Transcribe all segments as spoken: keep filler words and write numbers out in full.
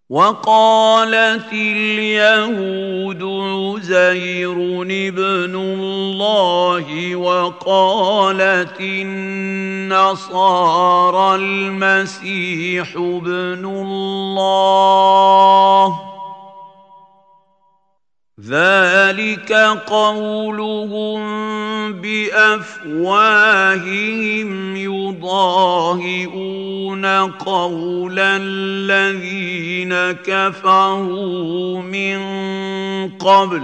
وقالت اليهود عزير ابن الله وقالت النصارى المسيح ابن الله ذلك قولهم بأفواههم يضاهئون قول الذين كفروا من قبل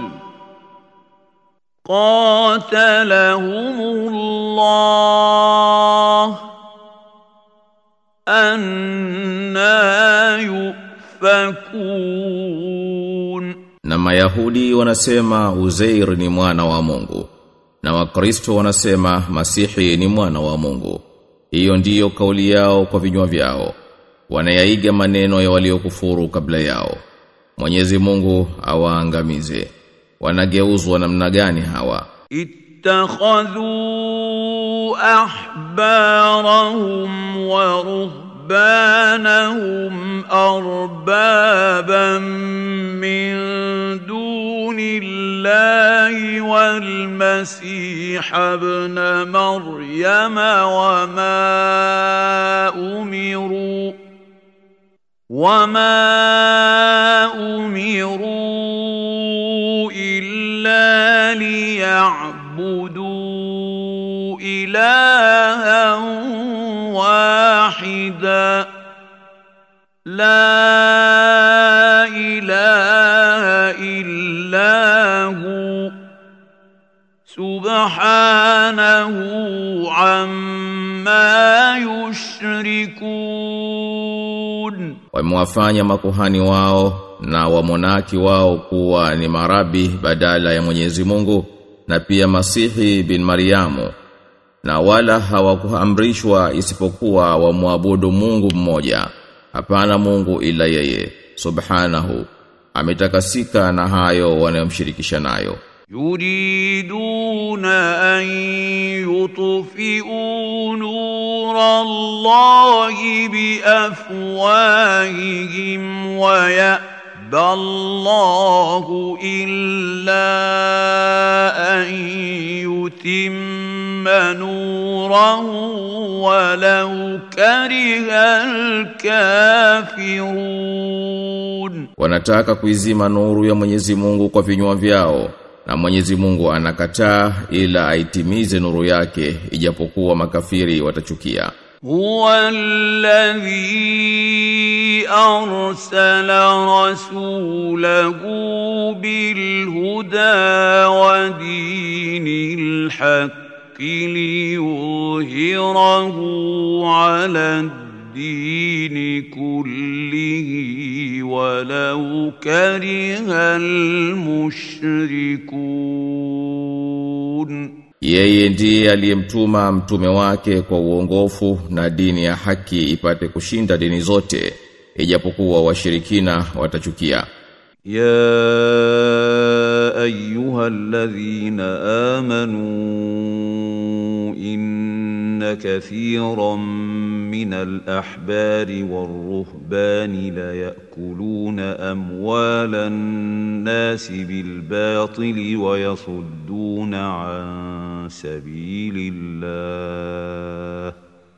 قاتلهم الله أنى يؤفكون. Na Mayahudi wanasema Uzair ni mwana wa Mungu, na Wakristo wanasema Masihi ni mwana wa Mungu. Hiyo ndiyo kauli yao kwa vinywa vyao. Wanayaiga maneno ya waliokufuru kabla yao. Mwenyezi Mungu awaangamize. Wanageuzwa namna gani hawa? Ittakhadhu ahbarahum wa رهبانهم أربابا من دون الله والمسيح ابن مريم وما أمروا وما أمروا إلا ليعبدوا إلها واحدا لا إله إلا هو سبحانه عما يشركون. Wamewafanya makuhani wao na wamonaki wao kuwa ni marabi badala ya Mwenyezi Mungu, na pia Masihi bin Maryamu, na wala hawakuamrishwa isipokuwa wamwabudu Mungu mmoja, hapana Mungu ila yeye, subhanahu, ametakasika na hayo wanayomshirikisha nayo. Yuriduna an yutfi'u nura Allahi bi afwahihim wa ya'ba Allahu illa an yutimma nurahu walau kariha al-kafirun. Wanataka kuizima nuru ya Mwenyezi Mungu kwa vinywa vyao, na Mwenyezi Mungu anakataa ila aitimize nuru yake ijapokuwa makafiri watachukia. Huwa alladhi arsala rasulahu bil huda wa dinil haqqi liyudhhirahu ala ad-dini kullihi walau kariha al-mushrikun. Yeye ndiye aliyemtuma mtume wake kwa uongofu na dini ya haki ipate kushinda dini zote ijapokuwa washirikina watachukia. Ya ayyuhalladhina amanu inna kathiran minal ahbari war-ruhbani la ya'kuluna amwalan nasi bil batili wa yasudduna an sabilillah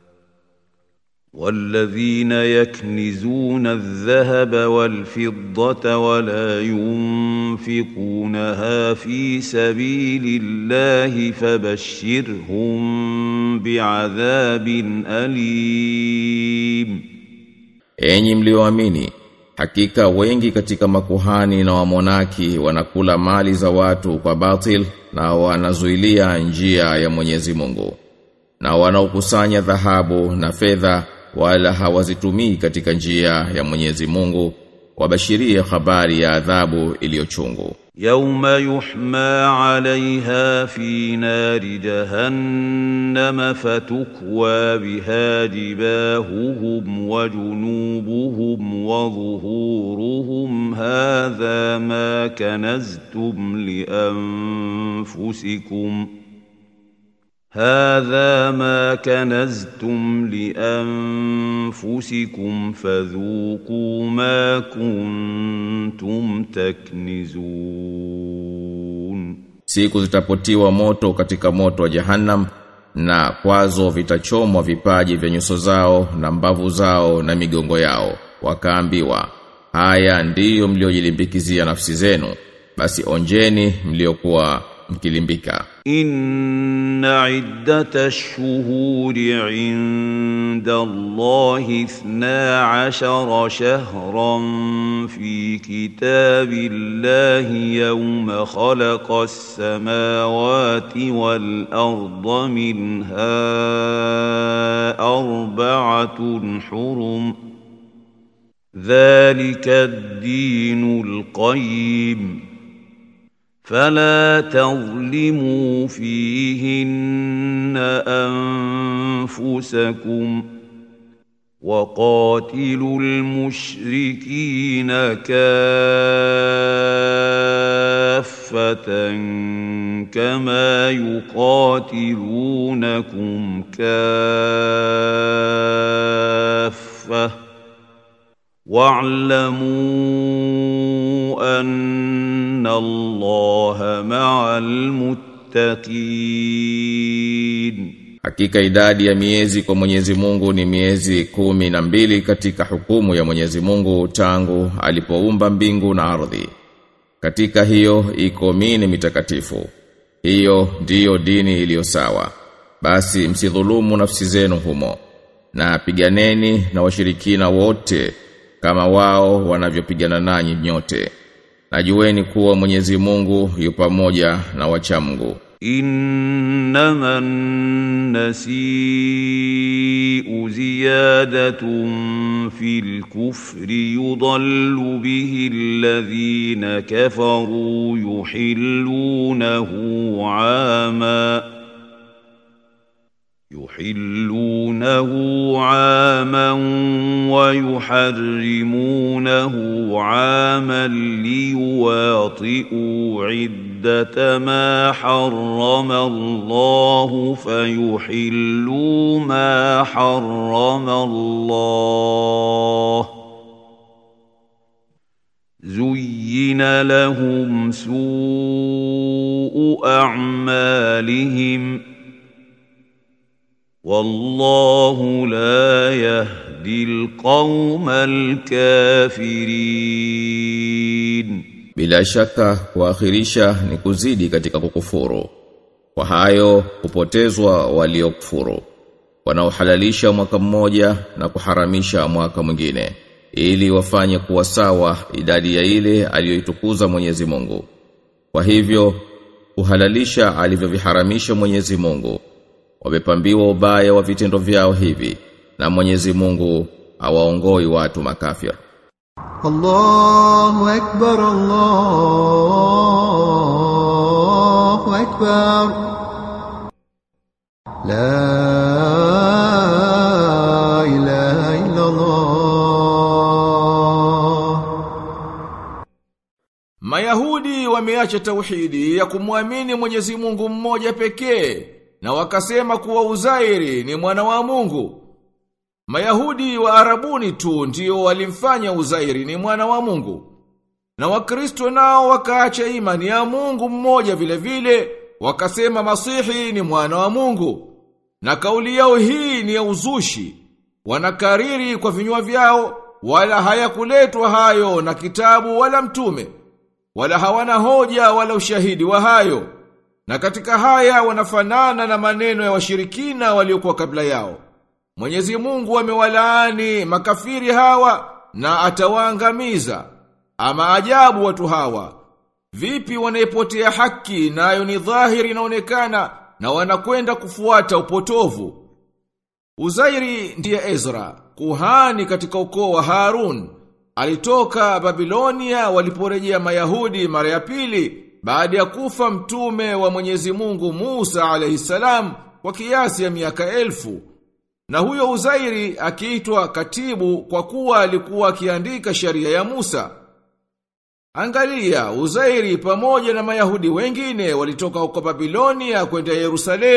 والذين يكنزون الذهب والفضة ولا ينفقونها في سبيل الله فبشرهم بعذاب أليم. Enyi mlioamini, hakika wengi katika makuhani na wamonaki wanakula mali za watu kwa batil na wanazuilia njia ya Mwenyezi Mungu, na wanaokusanya dhahabu na fedha wala hawazitumii katika njia ya Mwenyezi Mungu, wabashirie habari ya adhabu iliyochungu. Yawma yuhma 'alayha fi nari jahannam fatukwa biha jibahuhum wa junubuhum wa dhuhuruhum hadha ma kanaztum li anfusikum هذا ما كنزتم لأنفسكم فذوقوا ما كنتم تكنزون. Siku zitapotiwa moto katika moto wa Jahannam, na kwazo vitachomwa vipaji vya nyuso zao na mbavu zao na migongo yao. Wakaambiwa, haya ndiyo mliojilimbikizia nafsi zenu, basi onjeni mliokuwa mkilimbika. Inna iddatash shuhuri 'inda Allahi ithna 'ashara shahran fi kitabillahi yawma khalaqas samawati wal arda minha arba'atun hurum. Dhalika ad-dinul qayyim. فلا تظلموا فيهن أنفسكم وقاتلوا المشركين كافة كما يقاتلونكم كافة واعلموا أن الله مع المتقين. Hakika idadi ya miezi kwa Mwenyezi Mungu ni miezi kumi na mbili katika hukumu ya Mwenyezi Mungu tangu alipoumba mbingu na ardhi. Katika hiyo iko mini mitakatifu. Hiyo ndiyo dini iliyo sawa. Basi msidhulumu nafsi zenu humo, na piganeni na washirikina wote kama wao wanavyopigana nanyi nyote. Najueni kuwa Mwenyezi Mungu yu pamoja na wacha Mungu. Innaman nasi'u ziyadatun fil kufri yudallu bihi alladhina kafaru yuhillunahu 'ama يحلونه عاما ويحرمونه عاما ليواطئوا عدة ما حرم الله فيحلوا ما حرم الله. زين لهم سوء أعمالهم والله لا يهدي القوم الكافرين. Bila shaka kuakhirisha ni kuzidi katika kukufuru. Kwa hayo kupotezwa waliokufuru, wanaohalalisha mwaka mmoja na kuharamisha mwaka mwingine, ili wafanye kuwa sawa idadi ya ile aliyoitukuza Mwenyezi Mungu. Kwa hivyo kuhalalisha alivyoviharamisha Mwenyezi Mungu, wamepambiwa ubaya wa vitendo vyao hivi, na Mwenyezi Mungu hawaongoi watu makafir. Allahu akbar, Allahu akbar. La ilaha illa Allah. Mayahudi wameacha tauhidi ya kumwamini Mwenyezi Mungu mmoja pekee, na wakasema kuwa Uzairi ni mwana wa Mungu. Mayahudi wa Arabuni tu ndio walimfanya Uzairi ni mwana wa Mungu. Na Wakristo nao wakaacha imani ya Mungu mmoja vile vile, wakasema Masihi ni mwana wa Mungu. Na kauli yao hii ni ya uzushi. Wanakariri kwa vinywa vyao, wala hayakuletwa hayo na kitabu wala mtume. Wala hawana hoja wala ushahidi wa hayo. Na katika haya wanafanana na maneno ya washirikina waliokuwa kabla yao. Mwenyezi Mungu amewalaani makafiri hawa na atawaangamiza. Ama ajabu watu hawa, vipi wanaipotea haki nayo ni dhahiri inaonekana, na wanakwenda kufuata upotovu. Uzairi ndiye Ezra, kuhani katika ukoo wa Harun. Alitoka Babilonia waliporejea Mayahudi mara ya pili baada ya kufa mtume wa Mwenyezi Mungu Musa alayhi salam kwa kiasi ya miaka elfu. Na huyo Uzairi akiitwa katibu kwa kuwa alikuwa akiandika sharia ya Musa. Angalia, Uzairi pamoja na Mayahudi wengine walitoka huko Babilonia kwenda Yerusalemu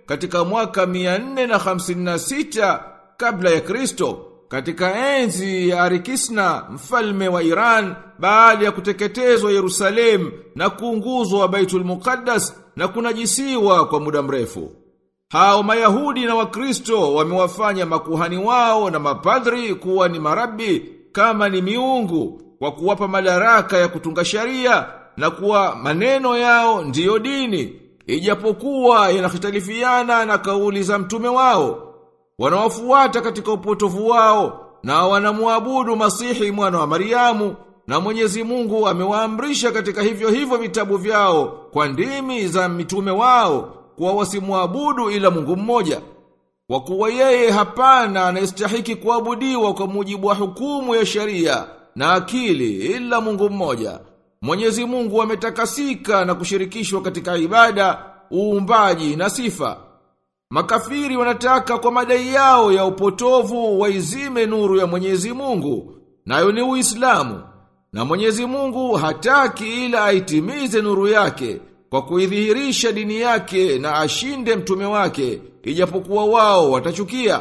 katika mwaka mia nne na hamsini na sita kabla ya Kristo, katika enzi ya Arikisna mfalme wa Iran, baada ya kuteketezwa Yerusalemu na kuunguzwa Baitul Muqaddas na kunajisiwa kwa muda mrefu. Hao Mayahudi na Wakristo wamewafanya makuhani wao na mapadri kuwa ni marabi kama ni miungu, kwa kuwapa madaraka ya kutunga sharia na kuwa maneno yao ndiyo dini, ijapokuwa yanahitalifiana na kauli za mtume wao. Wanawafuata katika upotovu wao na wanamuabudu Masihi mwana wa Mariamu, na Mwenyezi Mungu amewaamrisha katika hivyo hivyo vitabu vyao kwa ndimi za mitume wao kwa wasimuabudu ila Mungu mmoja. Kwa kuwa yeye hapana anayestahiki kuabudiwa kwa mujibu wa hukumu ya sharia na akili ila Mungu mmoja. Mwenyezi Mungu ametakasika na kushirikishwa katika ibada, uumbaji na sifa. Makafiri wanataka kwa madai yao ya upotovu waizime nuru ya Mwenyezi Mungu, nayo ni Uislamu. Na Mwenyezi Mungu hataki ila aitimize nuru yake kwa kuidhihirisha dini yake na ashinde mtume wake, ijapokuwa wao watachukia.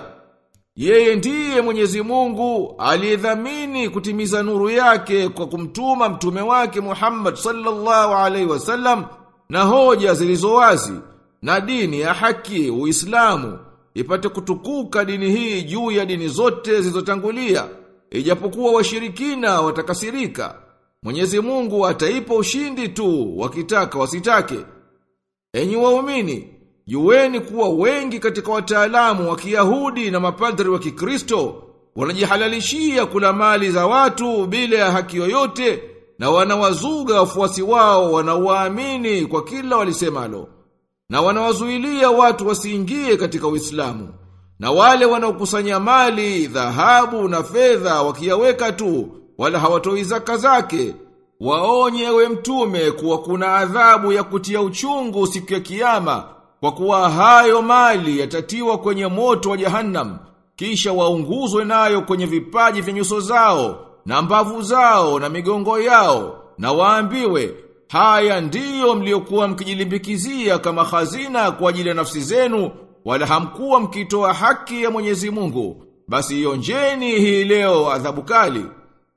Yeye ndiye Mwenyezi Mungu aliyedhamini kutimiza nuru yake kwa kumtuma mtume wake Muhammad sallallahu alaihi wasallam na hoja zilizo wazi na dini ya haki, Uislamu, ipate kutukuka dini hii juu ya dini zote zilizotangulia, ijapokuwa washirikina watakasirika. Mwenyezi Mungu ataipa ushindi tu wakitaka wasitake. Enyi waumini, jueni kuwa wengi katika wataalamu wa Kiyahudi na mapadri wa Kikristo wanajihalalishia kula mali za watu bila ya haki yoyote, na wanawazuga wafuasi wao wanaowaamini kwa kila walisemalo, na wanawazuilia watu wasiingie katika Uislamu. Na wale wanaokusanya mali, dhahabu na fedha wakiyaweka tu, wala hawatoi zaka zake, waonye we mtume kuwa kuna adhabu ya kutia uchungu siku ya Kiyama, kwa kuwa hayo mali yatatiwa kwenye moto wa Jahannam, kisha waunguzwe nayo kwenye vipaji vya nyuso zao na mbavu zao na migongo yao, na waambiwe, haya ndiyo mliokuwa mkijilimbikizia kama hazina kwa ajili ya nafsi zenu, wala hamkuwa mkitoa haki ya Mwenyezi Mungu, basi ionjeni hii leo adhabu kali.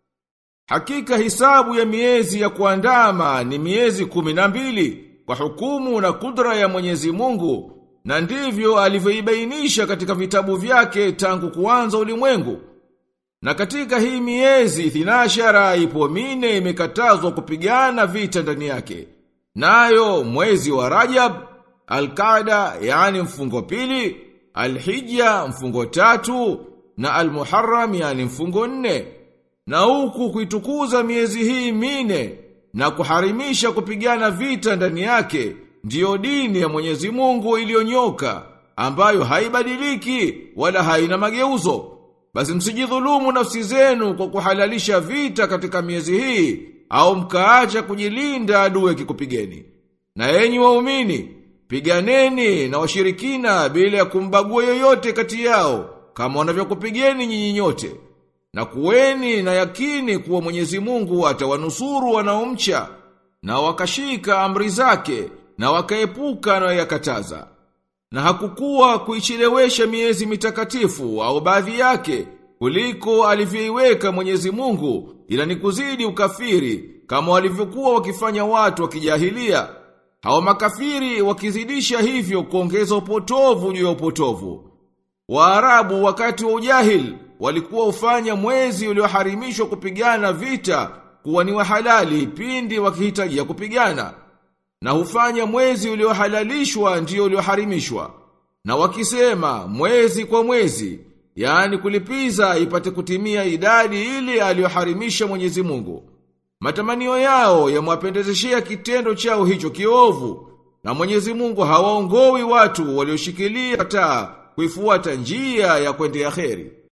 Hakika hisabu ya miezi ya kuandama ni miezi kumi na mbili kwa hukumu na kudra ya Mwenyezi Mungu, na ndivyo alivyoibainisha katika vitabu vyake tangu kuanza ulimwengu. Na katika hii miezi thinashara ipo mine imekatazwa kupigana vita ndani yake. Nayo mwezi wa Rajab, Al-Qaada yani mfungo pili, Al-Hijja mfungo tatu, na Al-Muharram yani mfungo nne. Na huku kuitukuza miezi hii mine na kuharimisha kupigana vita ndani yake, ndiyo dini ya Mwenyezi Mungu iliyonyoka, ambayo haibadiliki wala haina mageuzo. Basi msijidhulumu nafsi zenu kwa kuhalalisha vita katika miezi hii, au mkaacha kujilinda adui akikupigeni. Na enyi waumini, piganeni na washirikina bila ya kumbagua yoyote kati yao, kama wanavyokupigeni nyinyi nyote. Na kuweni na yakini kuwa Mwenyezi Mungu atawanusuru wanaomcha, na wakashika amri zake, na wakaepuka na yakataza. Na hakukuwa kuichelewesha miezi mitakatifu au baadhi yake kuliko alivyoiweka Mwenyezi Mungu, ila ni kuzidi ukafiri kama walivyokuwa wakifanya watu wa kijahilia. Hao makafiri wakizidisha hivyo kuongeza upotovu juu ya upotovu. Waarabu wakati wa ujahil walikuwa ufanya mwezi ulioharimishwa kupigana vita kuwa ni wa halali pindi wakihitajia kupigana, na hufanya mwezi uliohalalishwa ndio ulioharimishwa. Na wakisema mwezi kwa mwezi, yani kulipiza ipate kutimia idadi ile aliyoharimisha Mwenyezi Mungu. Matamanio yao yamwapendezeshea kitendo chao hicho kiovu, na Mwenyezi Mungu hawaongowi watu walioshikilia taa kuifuata njia ya kwendea kheri.